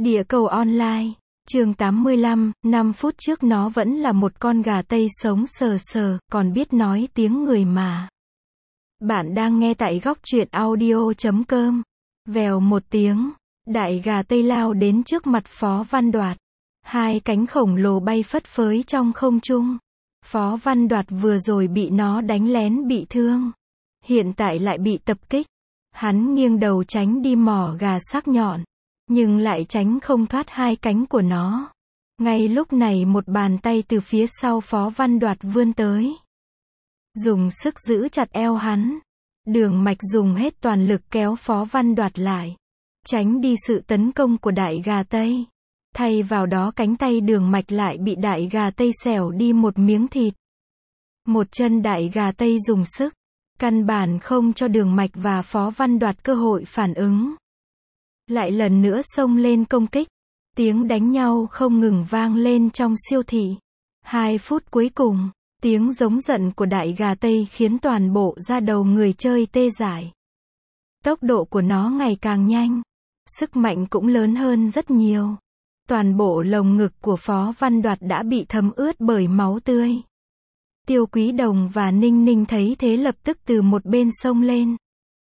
Địa cầu online, chương 85, 5 phút trước nó vẫn là một con gà Tây sống sờ sờ, còn biết nói tiếng người mà. Bạn đang nghe tại góc truyện audio.com. Vèo một tiếng, đại gà Tây lao đến trước mặt Phó Văn Đoạt. Hai cánh khổng lồ bay phất phới trong không trung. Phó Văn Đoạt vừa rồi bị nó đánh lén bị thương. Hiện tại lại bị tập kích. Hắn nghiêng đầu tránh đi mỏ gà sắc nhọn, nhưng lại tránh không thoát hai cánh của nó. Ngay lúc này một bàn tay từ phía sau Phó Văn Đoạt vươn tới, dùng sức giữ chặt eo hắn. Đường Mạch dùng hết toàn lực kéo Phó Văn Đoạt lại, tránh đi sự tấn công của đại gà Tây. Thay vào đó cánh tay Đường Mạch lại bị đại gà Tây xẻo đi một miếng thịt. Một chân đại gà Tây dùng sức, căn bản không cho Đường Mạch và Phó Văn Đoạt cơ hội phản ứng. Lại lần nữa xông lên công kích. Tiếng đánh nhau không ngừng vang lên trong siêu thị. 2 phút cuối cùng, tiếng giống giận của đại gà Tây khiến toàn bộ da đầu người chơi tê dại. Tốc độ của nó ngày càng nhanh, sức mạnh cũng lớn hơn rất nhiều. Toàn bộ lồng ngực của Phó Văn Đoạt đã bị thấm ướt bởi máu tươi. Tiêu Quý Đồng và Ninh Ninh thấy thế lập tức từ một bên xông lên.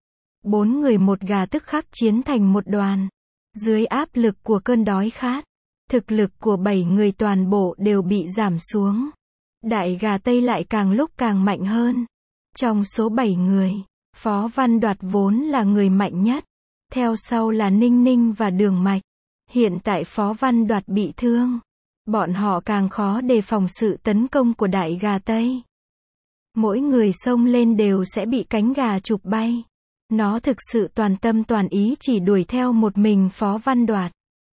4 người một gà tức khắc chiến thành một đoàn. Dưới áp lực của cơn đói khát, thực lực của 7 người toàn bộ đều bị giảm xuống. Đại gà Tây lại càng lúc càng mạnh hơn. Trong số 7 người, Phó Văn Đoạt vốn là người mạnh nhất. Theo sau là Ninh Ninh và Đường Mạch. Hiện tại Phó Văn Đoạt bị thương. Bọn họ càng khó đề phòng sự tấn công của đại gà Tây. Mỗi người xông lên đều sẽ bị cánh gà chụp bay. Nó thực sự toàn tâm toàn ý chỉ đuổi theo một mình Phó Văn Đoạt.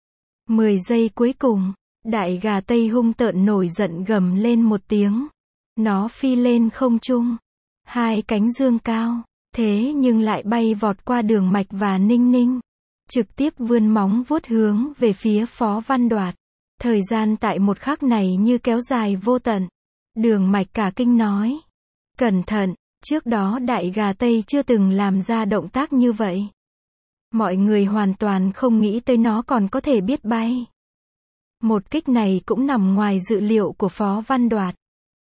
10 giây cuối cùng, đại gà Tây hung tợn nổi giận gầm lên một tiếng. Nó phi lên không trung, hai cánh dương cao, thế nhưng lại bay vọt qua Đường Mạch và Ninh Ninh, trực tiếp vươn móng vuốt hướng về phía Phó Văn Đoạt. Thời gian tại một khắc này như kéo dài vô tận. Đường Mạch cả kinh nói: "Cẩn thận." Trước đó đại gà Tây chưa từng làm ra động tác như vậy. Mọi người hoàn toàn không nghĩ tới nó còn có thể biết bay. Một kích này cũng nằm ngoài dự liệu của Phó Văn Đoạt.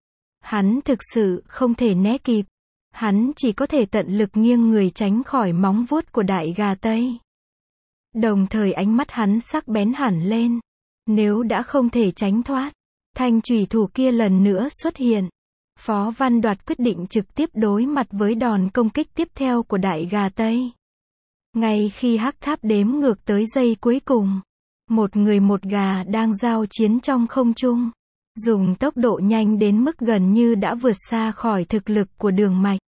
Hắn thực sự không thể né kịp. Hắn chỉ có thể tận lực nghiêng người tránh khỏi móng vuốt của đại gà Tây. Đồng thời ánh mắt hắn sắc bén hẳn lên. Nếu đã không thể tránh thoát, thanh chùy thủ kia lần nữa xuất hiện. Phó Văn Đoạt quyết định trực tiếp đối mặt với đòn công kích tiếp theo của đại gà Tây. Ngay khi hắc tháp đếm ngược tới giây cuối cùng, một người một gà đang giao chiến trong không trung, dùng tốc độ nhanh đến mức gần như đã vượt xa khỏi thực lực của Đường Mạch.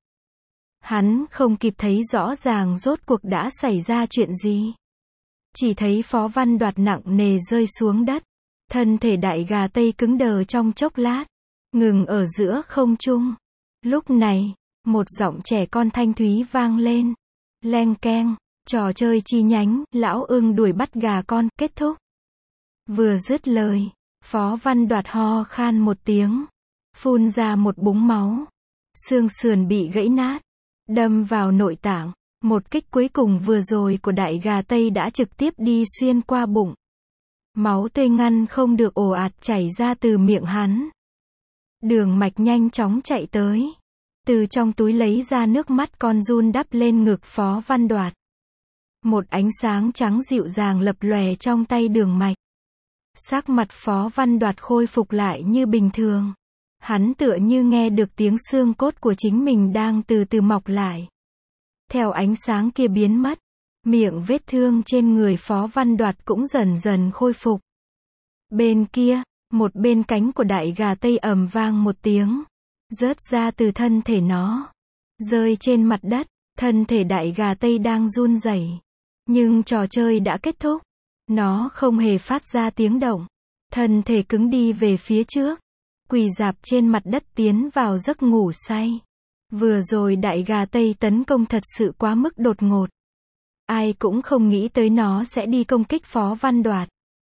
Hắn không kịp thấy rõ ràng rốt cuộc đã xảy ra chuyện gì. Chỉ thấy Phó Văn Đoạt nặng nề rơi xuống đất. Thân thể đại gà Tây cứng đờ trong chốc lát, ngừng ở giữa không trung. Lúc này, một giọng trẻ con thanh thúy vang lên. Leng keng, trò chơi chi nhánh, lão ưng đuổi bắt gà con, kết thúc. Vừa dứt lời, Phó Văn Đoạt ho khan một tiếng, phun ra một búng máu. Xương sườn bị gãy nát, đâm vào nội tạng. Một kích cuối cùng vừa rồi của đại gà Tây đã trực tiếp đi xuyên qua bụng. Máu tươi ngăn không được ồ ạt chảy ra từ miệng hắn. Đường Mạch nhanh chóng chạy tới, từ trong túi lấy ra nước mắt con giun đắp lên ngực Phó Văn Đoạt. Một ánh sáng trắng dịu dàng lập lòe trong tay Đường Mạch. Sắc mặt Phó Văn Đoạt khôi phục lại như bình thường. Hắn tựa như nghe được tiếng xương cốt của chính mình đang từ từ mọc lại. Theo ánh sáng kia biến mất, miệng vết thương trên người Phó Văn Đoạt cũng dần dần khôi phục. Bên kia, một bên cánh của đại gà Tây ầm vang một tiếng, rớt ra từ thân thể nó, rơi trên mặt đất. Thân thể đại gà Tây đang run rẩy, nhưng trò chơi đã kết thúc. Nó không hề phát ra tiếng động, thân thể cứng đi về phía trước, quỳ rạp trên mặt đất tiến vào giấc ngủ say. Vừa rồi đại gà Tây tấn công thật sự quá mức đột ngột. Ai cũng không nghĩ tới nó sẽ đi công kích Phó Văn Đoạt.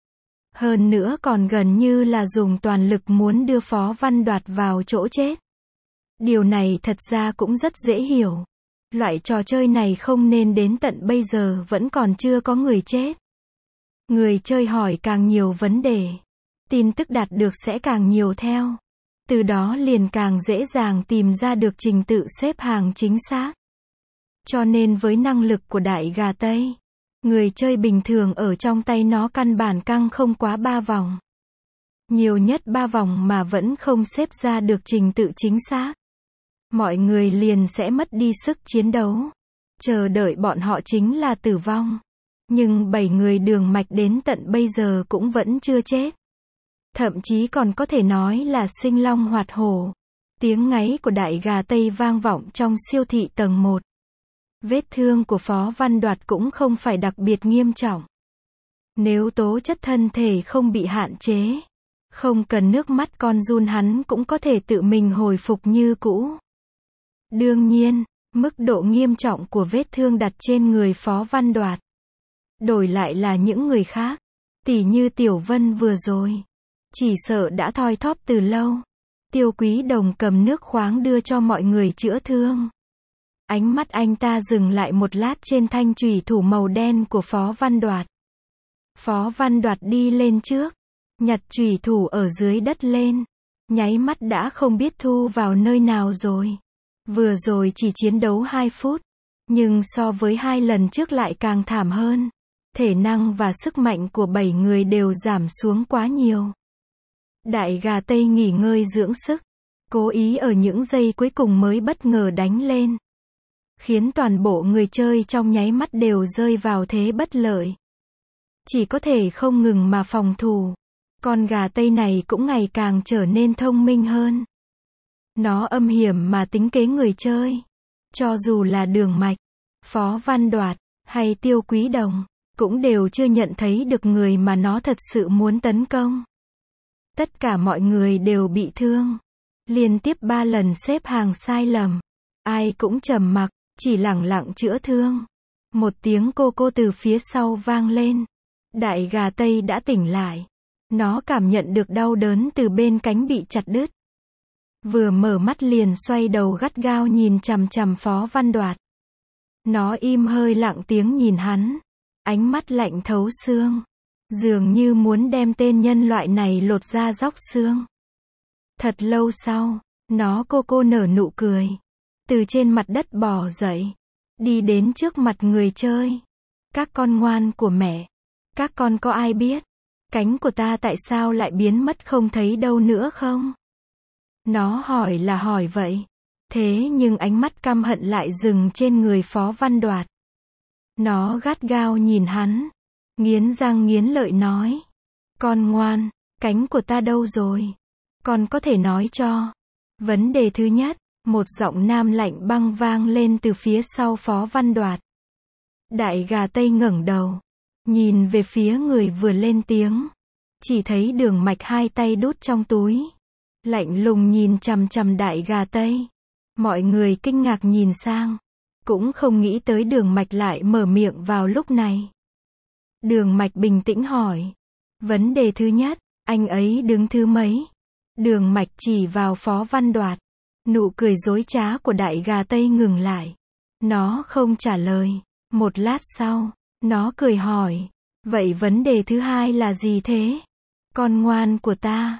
Hơn nữa còn gần như là dùng toàn lực muốn đưa Phó Văn Đoạt vào chỗ chết. Điều này thật ra cũng rất dễ hiểu. Loại trò chơi này không nên đến tận bây giờ vẫn còn chưa có người chết. Người chơi hỏi càng nhiều vấn đề, tin tức đạt được sẽ càng nhiều theo. Từ đó liền càng dễ dàng tìm ra được trình tự xếp hàng chính xác. Cho nên với năng lực của đại gà Tây, người chơi bình thường ở trong tay nó căn bản căng không quá 3 vòng. Nhiều nhất 3 vòng mà vẫn không xếp ra được trình tự chính xác. Mọi người liền sẽ mất đi sức chiến đấu. Chờ đợi bọn họ chính là tử vong. Nhưng 7 người Đường Mạch đến tận bây giờ cũng vẫn chưa chết. Thậm chí còn có thể nói là sinh long hoạt hổ. Tiếng ngáy của đại gà Tây vang vọng trong siêu thị tầng 1. Vết thương của Phó Văn Đoạt cũng không phải đặc biệt nghiêm trọng. Nếu tố chất thân thể không bị hạn chế, không cần nước mắt con run hắn cũng có thể tự mình hồi phục như cũ. Đương nhiên, mức độ nghiêm trọng của vết thương đặt trên người Phó Văn Đoạt. Đổi lại là những người khác, tỉ như Tiểu Vân vừa rồi, chỉ sợ đã thoi thóp từ lâu. Tiêu Quý Đồng cầm nước khoáng đưa cho mọi người chữa thương. Ánh mắt anh ta dừng lại một lát trên thanh chùy thủ màu đen của Phó Văn Đoạt. Phó Văn Đoạt đi lên trước, nhặt chùy thủ ở dưới đất lên, nháy mắt đã không biết thu vào nơi nào rồi. Vừa rồi chỉ chiến đấu 2 phút, nhưng so với 2 lần trước lại càng thảm hơn. Thể năng và sức mạnh của 7 người đều giảm xuống quá nhiều. Đại gà Tây nghỉ ngơi dưỡng sức, cố ý ở những giây cuối cùng mới bất ngờ đánh lên. Khiến toàn bộ người chơi trong nháy mắt đều rơi vào thế bất lợi. Chỉ có thể không ngừng mà phòng thủ. Con gà Tây này cũng ngày càng trở nên thông minh hơn. Nó âm hiểm mà tính kế người chơi. Cho dù là Đường Mạch, Phó Văn Đoạt, hay Tiêu Quý Đồng, cũng đều chưa nhận thấy được người mà nó thật sự muốn tấn công. Tất cả mọi người đều bị thương. Liên tiếp 3 lần xếp hàng sai lầm. Ai cũng trầm mặc, chỉ lẳng lặng chữa thương. Một tiếng cô cô từ phía sau vang lên. Đại gà Tây đã tỉnh lại. Nó cảm nhận được đau đớn từ bên cánh bị chặt đứt. Vừa mở mắt liền xoay đầu gắt gao nhìn chằm chằm Phó Văn Đoạt. Nó im hơi lặng tiếng nhìn hắn. Ánh mắt lạnh thấu xương. Dường như muốn đem tên nhân loại này lột ra róc xương. Thật lâu sau, nó cô nở nụ cười. Từ trên mặt đất bò dậy. Đi đến trước mặt người chơi. Các con ngoan của mẹ. Các con có ai biết cánh của ta tại sao lại biến mất không thấy đâu nữa không? Nó hỏi là hỏi vậy. Thế nhưng ánh mắt căm hận lại dừng trên người Phó Văn Đoạt. Nó gắt gao nhìn hắn. Nghiến răng nghiến lợi nói. Con ngoan, cánh của ta đâu rồi? Con có thể nói cho. Vấn đề thứ nhất, một giọng nam lạnh băng vang lên từ phía sau Phó Văn Đoạt. Đại gà Tây ngẩng đầu. Nhìn về phía người vừa lên tiếng. Chỉ thấy Đường Mạch 2 tay đút trong túi. Lạnh lùng nhìn chằm chằm đại gà Tây. Mọi người kinh ngạc nhìn sang. Cũng không nghĩ tới Đường Mạch lại mở miệng vào lúc này. Đường Mạch bình tĩnh hỏi. Vấn đề thứ nhất, anh ấy đứng thứ mấy? Đường Mạch chỉ vào Phó Văn Đoạt. Nụ cười dối trá của đại gà Tây ngừng lại. Nó không trả lời. Một lát sau, nó cười hỏi. Vậy vấn đề thứ hai là gì thế? Con ngoan của ta.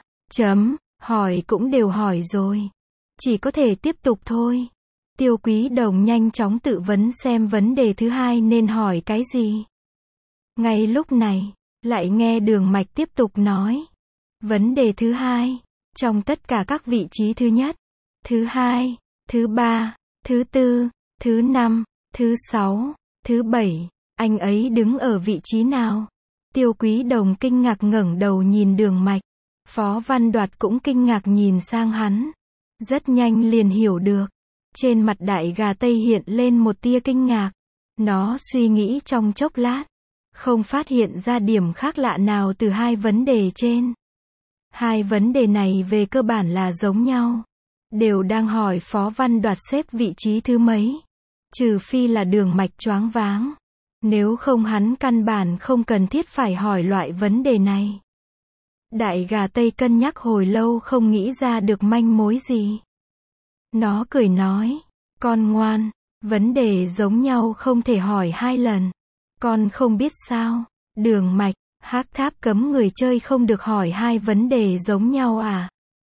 Hỏi cũng đều hỏi rồi. Chỉ có thể tiếp tục thôi. Tiêu Quý Đồng nhanh chóng tự vấn xem vấn đề thứ hai nên hỏi cái gì. Ngay lúc này, lại nghe Đường Mạch tiếp tục nói. Vấn đề thứ hai, trong tất cả các vị trí thứ nhất, thứ hai, thứ ba, thứ tư, thứ năm, thứ sáu, thứ bảy, anh ấy đứng ở vị trí nào? Tiêu Quý Đồng kinh ngạc ngẩng đầu nhìn Đường Mạch. Phó Văn Đoạt cũng kinh ngạc nhìn sang hắn. Rất nhanh liền hiểu được. Trên mặt đại gà Tây hiện lên một tia kinh ngạc. Nó suy nghĩ trong chốc lát. Không phát hiện ra điểm khác lạ nào từ hai vấn đề trên. Hai vấn đề này về cơ bản là giống nhau. Đều đang hỏi Phó Văn Đoạt xếp vị trí thứ mấy. Trừ phi là Đường Mạch choáng váng. Nếu không hắn căn bản không cần thiết phải hỏi loại vấn đề này. Đại gà Tây cân nhắc hồi lâu không nghĩ ra được manh mối gì. Nó cười nói. Con ngoan, vấn đề giống nhau không thể hỏi 2 lần. Con không biết sao? Đường Mạch, Hắc tháp cấm người chơi không được hỏi hai vấn đề giống nhau à?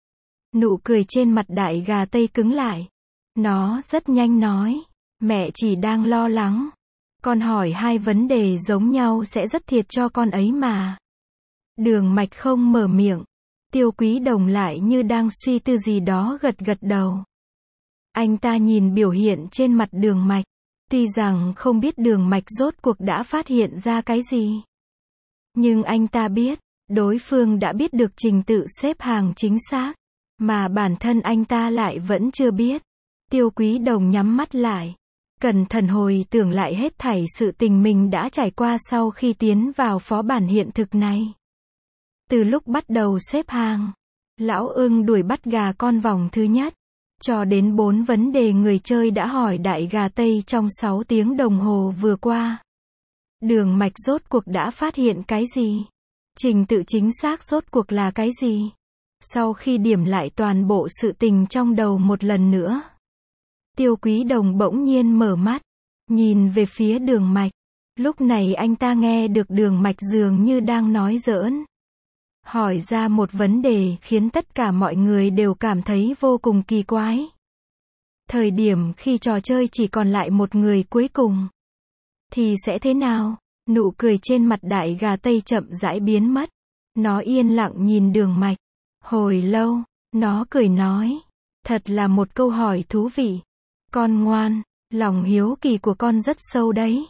Nụ cười trên mặt đại gà Tây cứng lại. Nó rất nhanh nói. Mẹ chỉ đang lo lắng. Con hỏi hai vấn đề giống nhau sẽ rất thiệt cho con ấy mà. Đường Mạch không mở miệng. Tiêu Quý Đồng lại như đang suy tư gì đó gật gật đầu. Anh ta nhìn biểu hiện trên mặt Đường Mạch. Tuy rằng không biết Đường Mạch rốt cuộc đã phát hiện ra cái gì. Nhưng anh ta biết, đối phương đã biết được trình tự xếp hàng chính xác. Mà bản thân anh ta lại vẫn chưa biết. Tiêu Quý Đồng nhắm mắt lại. Cẩn thận hồi tưởng lại hết thảy sự tình mình đã trải qua sau khi tiến vào phó bản hiện thực này. Từ lúc bắt đầu xếp hàng, Lão Ưng đuổi bắt gà con vòng thứ nhất, cho đến 4 vấn đề người chơi đã hỏi đại gà Tây trong 6 tiếng đồng hồ vừa qua. Đường Mạch rốt cuộc đã phát hiện cái gì? Trình tự chính xác rốt cuộc là cái gì? Sau khi điểm lại toàn bộ sự tình trong đầu một lần nữa, Tiêu Quý Đồng bỗng nhiên mở mắt, nhìn về phía Đường Mạch. Lúc này anh ta nghe được Đường Mạch dường như đang nói giỡn. Hỏi ra một vấn đề khiến tất cả mọi người đều cảm thấy vô cùng kỳ quái. Thời điểm khi trò chơi chỉ còn lại một người cuối cùng, thì sẽ thế nào? Nụ cười trên mặt đại gà Tây chậm rãi biến mất. Nó yên lặng nhìn Đường Mạch. Hồi lâu, nó cười nói. Thật là một câu hỏi thú vị. Con ngoan, lòng hiếu kỳ của con rất sâu đấy.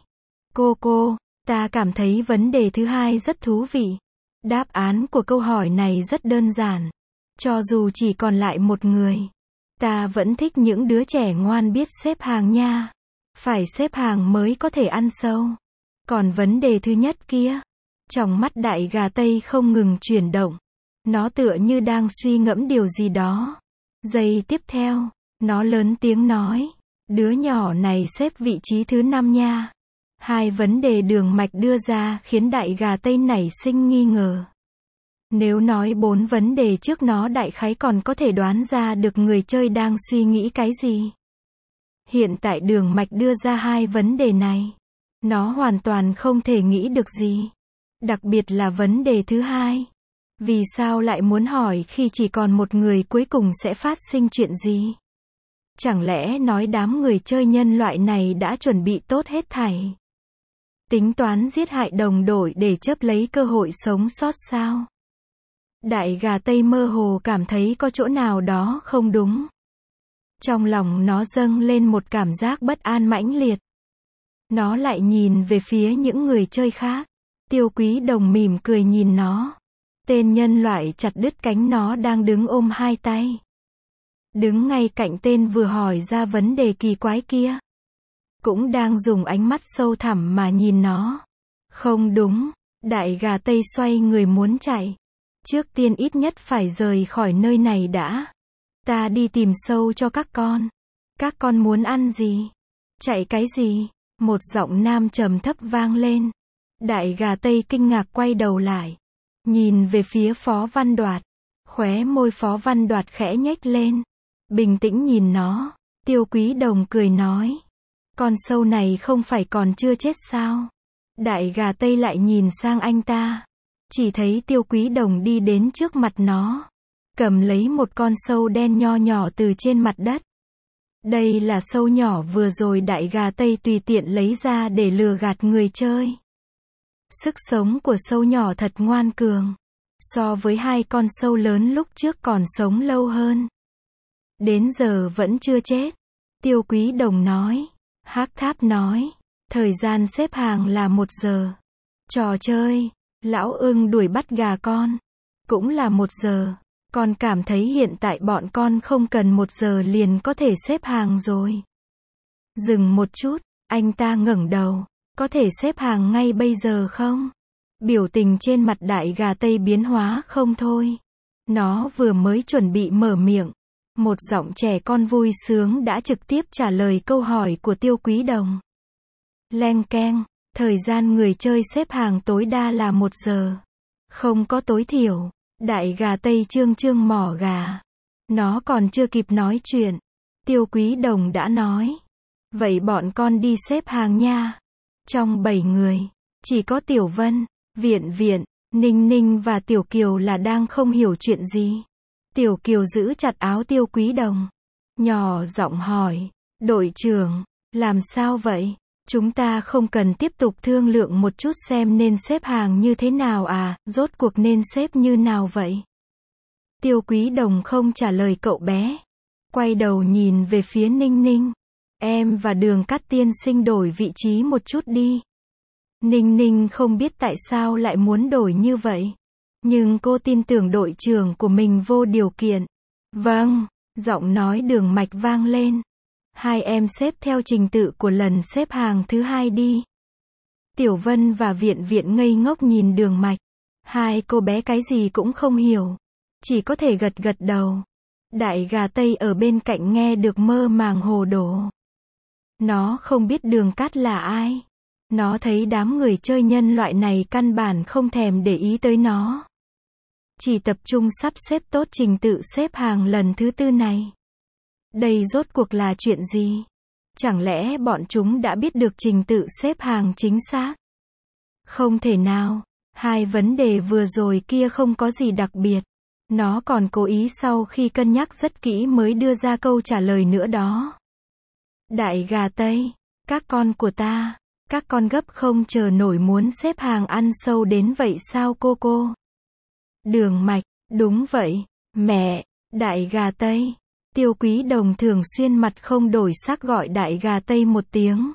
Cô, ta cảm thấy vấn đề thứ hai rất thú vị. Đáp án của câu hỏi này rất đơn giản. Cho dù chỉ còn lại một người, ta vẫn thích những đứa trẻ ngoan biết xếp hàng nha. Phải xếp hàng mới có thể ăn sâu. Còn vấn đề thứ nhất kia, trong mắt đại gà Tây không ngừng chuyển động. Nó tựa như đang suy ngẫm điều gì đó. Giây tiếp theo, nó lớn tiếng nói. Đứa nhỏ này xếp vị trí thứ 5 nha. Hai vấn đề Đường Mạch đưa ra khiến đại gà Tây nảy sinh nghi ngờ. Nếu nói 4 vấn đề trước nó đại khái còn có thể đoán ra được người chơi đang suy nghĩ cái gì. Hiện tại Đường Mạch đưa ra hai vấn đề này. Nó hoàn toàn không thể nghĩ được gì. Đặc biệt là vấn đề thứ hai. Vì sao lại muốn hỏi khi chỉ còn một người cuối cùng sẽ phát sinh chuyện gì? Chẳng lẽ nói đám người chơi nhân loại này đã chuẩn bị tốt hết thảy? Tính toán giết hại đồng đội để chấp lấy cơ hội sống sót sao? Đại gà Tây mơ hồ cảm thấy có chỗ nào đó không đúng. Trong lòng nó dâng lên một cảm giác bất an mãnh liệt. Nó lại nhìn về phía những người chơi khác. Tiêu Quý Đồng mỉm cười nhìn nó. Tên nhân loại chặt đứt cánh nó đang đứng ôm hai tay. Đứng ngay cạnh tên vừa hỏi ra vấn đề kỳ quái kia. Cũng đang dùng ánh mắt sâu thẳm mà nhìn nó. Không đúng, đại gà Tây xoay người muốn chạy. Trước tiên ít nhất phải rời khỏi nơi này đã. Ta đi tìm sâu cho các con. Các con muốn ăn gì? Chạy cái gì? Một giọng nam trầm thấp vang lên. Đại gà Tây kinh ngạc quay đầu lại. Nhìn về phía Phó Văn Đoạt. Khóe môi Phó Văn Đoạt khẽ nhếch lên. Bình tĩnh nhìn nó. Tiêu Quý Đồng cười nói. Con sâu này không phải còn chưa chết sao? Đại gà Tây lại nhìn sang anh ta. Chỉ thấy Tiêu Quý Đồng đi đến trước mặt nó. Cầm lấy một con sâu đen nho nhỏ từ trên mặt đất. Đây là sâu nhỏ vừa rồi đại gà Tây tùy tiện lấy ra để lừa gạt người chơi. Sức sống của sâu nhỏ thật ngoan cường. So với hai con sâu lớn lúc trước còn sống lâu hơn. Đến giờ vẫn chưa chết. Tiêu Quý Đồng nói. Hắc Tháp nói. Thời gian xếp hàng là 1 giờ. Trò chơi, Lão Ưng đuổi bắt gà con. Cũng là 1 giờ. Con cảm thấy hiện tại bọn con không cần 1 giờ liền có thể xếp hàng rồi. Dừng một chút, anh ta ngẩng đầu. Có thể xếp hàng ngay bây giờ không? Biểu tình trên mặt đại gà Tây biến hóa không thôi. Nó vừa mới chuẩn bị mở miệng. Một giọng trẻ con vui sướng đã trực tiếp trả lời câu hỏi của Tiêu Quý Đồng. Leng keng, thời gian người chơi xếp hàng tối đa là 1 giờ. Không có tối thiểu. Đại gà Tây trương trương mỏ gà. Nó còn chưa kịp nói chuyện. Tiêu Quý Đồng đã nói. Vậy bọn con đi xếp hàng nha. Trong 7 người, chỉ có Tiểu Vân, Viện Viện, Ninh Ninh và Tiểu Kiều là đang không hiểu chuyện gì. Tiểu Kiều giữ chặt áo Tiêu Quý Đồng. Nhỏ giọng hỏi, đội trưởng, làm sao vậy? Chúng ta không cần tiếp tục thương lượng một chút xem nên xếp hàng như thế nào à, rốt cuộc nên xếp như nào vậy? Tiêu Quý Đồng không trả lời cậu bé. Quay đầu nhìn về phía Ninh Ninh. Em và Đường Cát tiên sinh đổi vị trí một chút đi. Ninh Ninh không biết tại sao lại muốn đổi như vậy. Nhưng cô tin tưởng đội trưởng của mình vô điều kiện. Vâng, giọng nói Đường Mạch vang lên. Hai em xếp theo trình tự của lần xếp hàng thứ hai đi. Tiểu Vân và Viện Viện ngây ngốc nhìn Đường Mạch. Hai cô bé cái gì cũng không hiểu. Chỉ có thể gật gật đầu. Đại gà Tây ở bên cạnh nghe được mơ màng hồ đồ. Nó không biết Đường Cát là ai. Nó thấy đám người chơi nhân loại này căn bản không thèm để ý tới nó. Chỉ tập trung sắp xếp tốt trình tự xếp hàng lần thứ tư này. Đây rốt cuộc là chuyện gì? Chẳng lẽ bọn chúng đã biết được trình tự xếp hàng chính xác? Không thể nào. Hai vấn đề vừa rồi kia không có gì đặc biệt. Nó còn cố ý sau khi cân nhắc rất kỹ mới đưa ra câu trả lời nữa đó. Đại gà Tây, các con của ta, các con gấp không chờ nổi muốn xếp hàng ăn sâu đến vậy sao cô? Đường Mạch, đúng vậy, mẹ, đại gà Tây. Tiêu Quý Đồng thường xuyên mặt không đổi sắc gọi đại gà Tây một tiếng.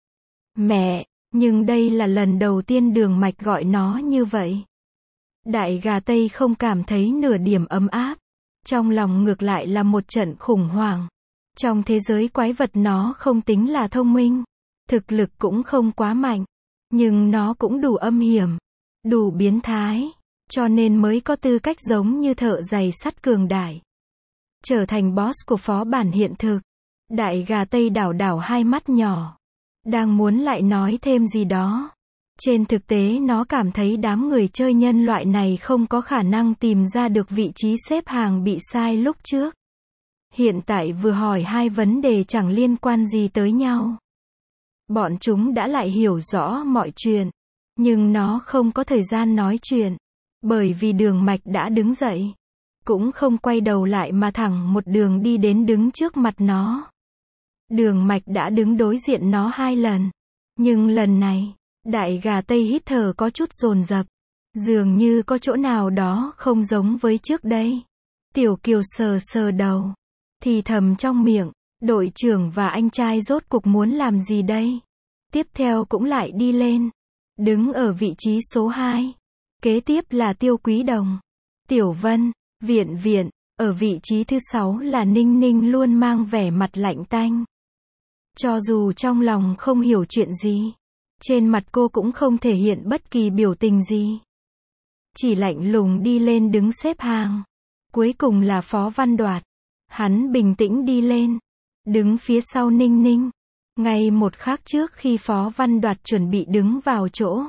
Mẹ, nhưng đây là lần đầu tiên Đường Mạch gọi nó như vậy. Đại gà Tây không cảm thấy nửa điểm ấm áp. Trong lòng ngược lại là một trận khủng hoảng. Trong thế giới quái vật nó không tính là thông minh. Thực lực cũng không quá mạnh. Nhưng nó cũng đủ âm hiểm. Đủ biến thái. Cho nên mới có tư cách giống như thợ giày sắt cường đại. Trở thành boss của phó bản hiện thực. Đại gà Tây đảo đảo hai mắt nhỏ. Đang muốn lại nói thêm gì đó. Trên thực tế nó cảm thấy đám người chơi nhân loại này không có khả năng tìm ra được vị trí xếp hàng bị sai lúc trước. Hiện tại vừa hỏi hai vấn đề chẳng liên quan gì tới nhau. Bọn chúng đã lại hiểu rõ mọi chuyện. Nhưng nó không có thời gian nói chuyện. Bởi vì Đường Mạch đã đứng dậy. Cũng không quay đầu lại mà thẳng một đường đi đến đứng trước mặt nó. Đường Mạch đã đứng đối diện nó hai lần. Nhưng lần này, đại gà Tây hít thở có chút dồn dập. Dường như có chỗ nào đó không giống với trước đây. Tiểu Kiều sờ sờ đầu. Thì thầm trong miệng, đội trưởng và anh trai rốt cuộc muốn làm gì đây? Tiếp theo cũng lại đi lên. Đứng ở vị trí số 2. Kế tiếp là Tiêu Quý Đồng, Tiểu Vân, Viện Viện. Ở vị trí thứ 6 là Ninh Ninh luôn mang vẻ mặt lạnh tanh. Cho dù trong lòng không hiểu chuyện gì. Trên mặt cô cũng không thể hiện bất kỳ biểu tình gì. Chỉ lạnh lùng đi lên đứng xếp hàng. Cuối cùng là Phó Văn Đoạt. Hắn bình tĩnh đi lên. Đứng phía sau Ninh Ninh. Ngay một khắc trước khi Phó Văn Đoạt chuẩn bị đứng vào chỗ.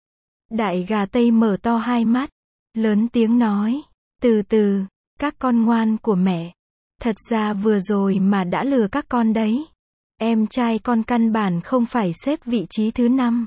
Đại gà Tây mở to hai mắt. Lớn tiếng nói. Từ từ, các con ngoan của mẹ. Thật ra vừa rồi mà đã lừa các con đấy. Em trai con căn bản không phải xếp vị trí thứ 5.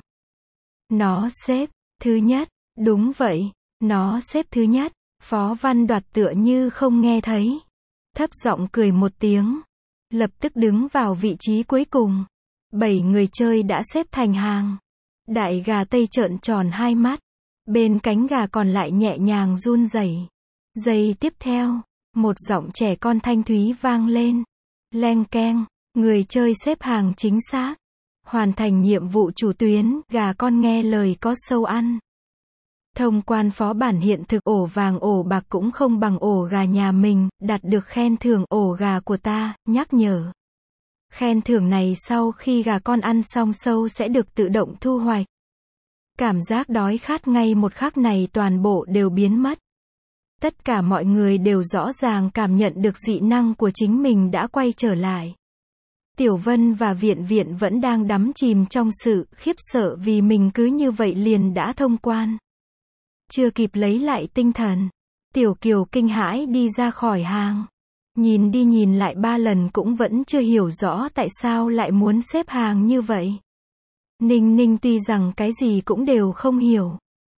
Nó xếp thứ nhất. Đúng vậy, nó xếp thứ nhất. Phó Văn Đoạt tựa như không nghe thấy. Thấp giọng cười một tiếng. Lập tức đứng vào vị trí cuối cùng. 7 người chơi đã xếp thành hàng. Đại gà Tây trợn tròn hai mắt. Bên cánh gà còn lại nhẹ nhàng run rẩy. Giây tiếp theo, một giọng trẻ con thanh thúy vang lên. Leng keng, người chơi xếp hàng chính xác. Hoàn thành nhiệm vụ chủ tuyến, gà con nghe lời có sâu ăn. Thông quan phó bản hiện thực ổ vàng ổ bạc cũng không bằng ổ gà nhà mình, đạt được khen thưởng ổ gà của ta, nhắc nhở. Khen thưởng này sau khi gà con ăn xong sâu sẽ được tự động thu hoạch. Cảm giác đói khát ngay một khắc này toàn bộ đều biến mất. Tất cả mọi người đều rõ ràng cảm nhận được dị năng của chính mình đã quay trở lại. Tiểu Vân và Viện Viện vẫn đang đắm chìm trong sự khiếp sợ vì mình cứ như vậy liền đã thông quan. Chưa kịp lấy lại tinh thần, Tiểu Kiều kinh hãi đi ra khỏi hàng. Nhìn đi nhìn lại 3 lần cũng vẫn chưa hiểu rõ tại sao lại muốn xếp hàng như vậy. Ninh Ninh tuy rằng cái gì cũng đều không hiểu,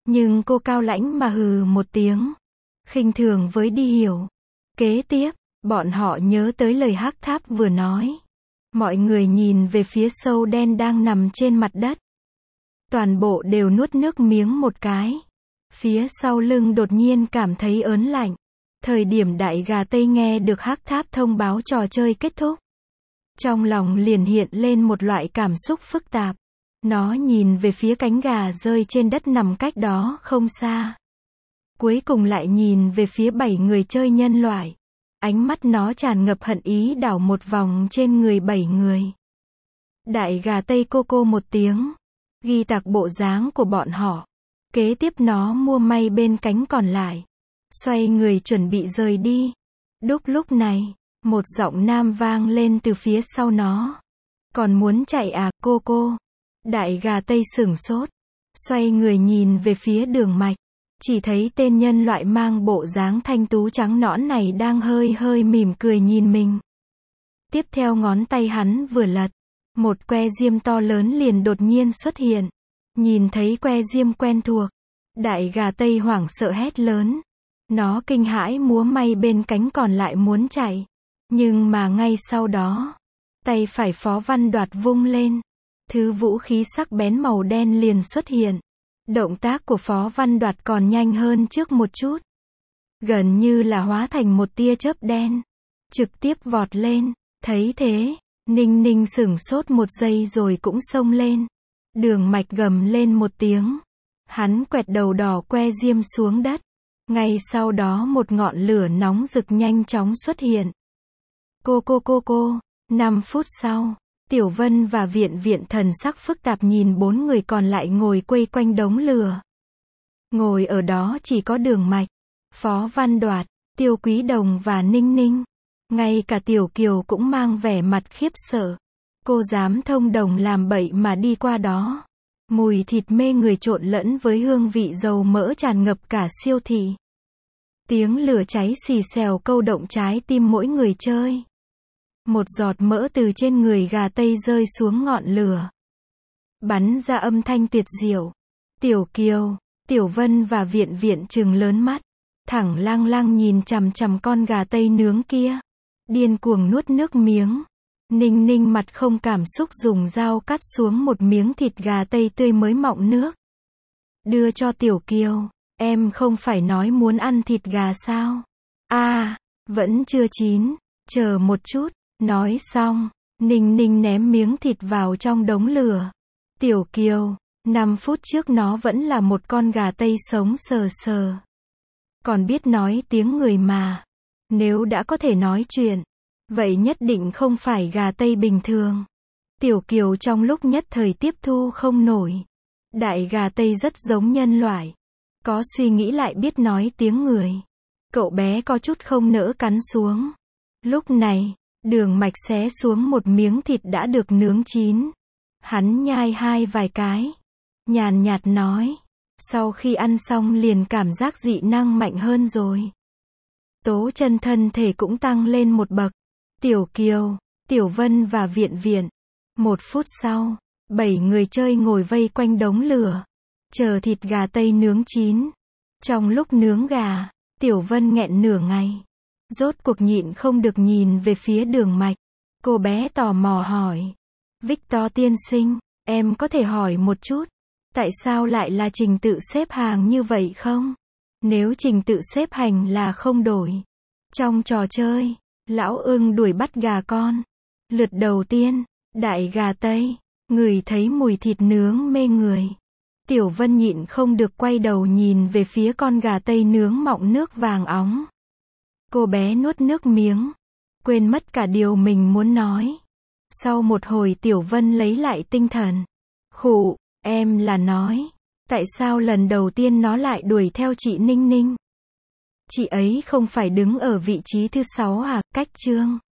Nhưng cô cao lãnh mà hừ một tiếng, khinh thường với đi hiểu. Kế tiếp, bọn họ nhớ tới lời Hắc Tháp vừa nói. Mọi người nhìn về phía sâu đen đang nằm trên mặt đất. Toàn bộ đều nuốt nước miếng một cái. Phía sau lưng đột nhiên cảm thấy ớn lạnh. Thời điểm đại gà Tây nghe được Hắc Tháp thông báo trò chơi kết thúc, trong lòng liền hiện lên một loại cảm xúc phức tạp. Nó nhìn về phía cánh gà rơi trên đất nằm cách đó không xa. Cuối cùng lại nhìn về phía 7 người chơi nhân loại. Ánh mắt nó tràn ngập hận ý đảo một vòng trên người 7 người. Đại gà Tây cô cô một tiếng, ghi tạc bộ dáng của bọn họ. Kế tiếp nó mua may bên cánh còn lại, xoay người chuẩn bị rời đi. Đúc lúc này, một giọng nam vang lên từ phía sau nó. Còn muốn chạy à, cô cô? Đại gà Tây sửng sốt, xoay người nhìn về phía Đường Mạch. Chỉ thấy tên nhân loại mang bộ dáng thanh tú trắng nõn này đang hơi hơi mỉm cười nhìn mình. Tiếp theo ngón tay hắn vừa lật, một que diêm to lớn liền đột nhiên xuất hiện. Nhìn thấy que diêm quen thuộc, đại gà Tây hoảng sợ hét lớn. Nó kinh hãi múa may bên cánh còn lại muốn chạy. Nhưng mà ngay sau đó, tay phải Phó Văn Đoạt vung lên. Thứ vũ khí sắc bén màu đen liền xuất hiện. Động tác của Phó Văn Đoạt còn nhanh hơn trước một chút. Gần như là hóa thành một tia chớp đen. Trực tiếp vọt lên. Thấy thế, Ninh Ninh sửng sốt một giây rồi cũng xông lên. Đường Mạch gầm lên một tiếng. Hắn quẹt đầu đỏ que diêm xuống đất. Ngay sau đó một ngọn lửa nóng rực nhanh chóng xuất hiện. Cô. 5 phút sau, Tiểu Vân và Viện Viện thần sắc phức tạp nhìn 4 người còn lại ngồi quây quanh đống lửa. Ngồi ở đó chỉ có Đường Mạch, Phó Văn Đoạt, Tiêu Quý Đồng và Ninh Ninh. Ngay cả Tiểu Kiều cũng mang vẻ mặt khiếp sợ. Cô dám thông đồng làm bậy mà đi qua đó. Mùi thịt mê người trộn lẫn với hương vị dầu mỡ tràn ngập cả siêu thị. Tiếng lửa cháy xì xèo câu động trái tim mỗi người chơi. Một giọt mỡ từ trên người gà Tây rơi xuống ngọn lửa, bắn ra âm thanh tuyệt diệu. Tiểu Kiều, Tiểu Vân và Viện Viện trừng lớn mắt, thẳng lang lang nhìn chằm chằm con gà Tây nướng kia, điên cuồng nuốt nước miếng. Ninh Ninh mặt không cảm xúc dùng dao cắt xuống một miếng thịt gà Tây tươi mới mọng nước. Đưa cho Tiểu Kiều, em không phải nói muốn ăn thịt gà sao? Vẫn chưa chín, chờ một chút. Nói xong, Ninh Ninh ném miếng thịt vào trong đống lửa. Tiểu Kiều, 5 phút trước nó vẫn là một con gà Tây sống sờ sờ. Còn biết nói tiếng người mà. Nếu đã có thể nói chuyện, vậy nhất định không phải gà Tây bình thường. Tiểu Kiều trong lúc nhất thời tiếp thu không nổi. Đại gà Tây rất giống nhân loại. Có suy nghĩ lại biết nói tiếng người. Cậu bé có chút không nỡ cắn xuống. Lúc này, Đường Mạch xé xuống một miếng thịt đã được nướng chín. Hắn nhai vài cái. Nhàn nhạt nói. Sau khi ăn xong liền cảm giác dị năng mạnh hơn rồi. Tố chân thân thể cũng tăng lên một bậc. Tiểu Kiều, Tiểu Vân và Viện Viện. 1 phút sau, 7 người chơi ngồi vây quanh đống lửa. Chờ thịt gà Tây nướng chín. Trong lúc nướng gà, Tiểu Vân nghẹn nửa ngày. Rốt cuộc nhịn không được nhìn về phía Đường Mạch. Cô bé tò mò hỏi. Victor tiên sinh, em có thể hỏi một chút. Tại sao lại là trình tự xếp hàng như vậy không? Nếu trình tự xếp hành là không đổi. Trong trò chơi, lão ưng đuổi bắt gà con. Lượt đầu tiên, đại gà Tây, ngửi thấy mùi thịt nướng mê người. Tiểu Vân nhịn không được quay đầu nhìn về phía con gà Tây nướng mọng nước vàng óng. Cô bé nuốt nước miếng, quên mất cả điều mình muốn nói. Sau một hồi Tiểu Vân lấy lại tinh thần. Khụ, em là nói, tại sao lần đầu tiên nó lại đuổi theo chị Ninh Ninh? Chị ấy không phải đứng ở vị trí thứ 6 à? Cách chương